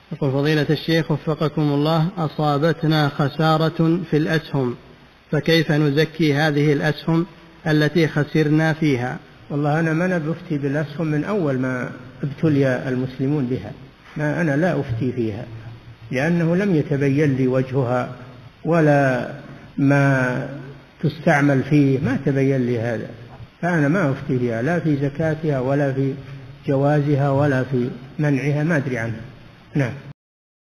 يقول فضيلة الشيخ وفقكم الله، أصابتنا خسارة في الأسهم، فكيف نزكي هذه الأسهم التي خسرنا فيها؟ والله أنا ما بفتي بالأسهم من أول ما ابتلي المسلمون بها، ما أنا لا أفتي فيها، لأنه لم يتبين لي وجهها ولا ما تستعمل فيه، ما تبين لي هذا، فأنا ما أفتي فيها لا في زكاتها ولا في جوازها ولا في منعها، ما أدري عنها. نعم.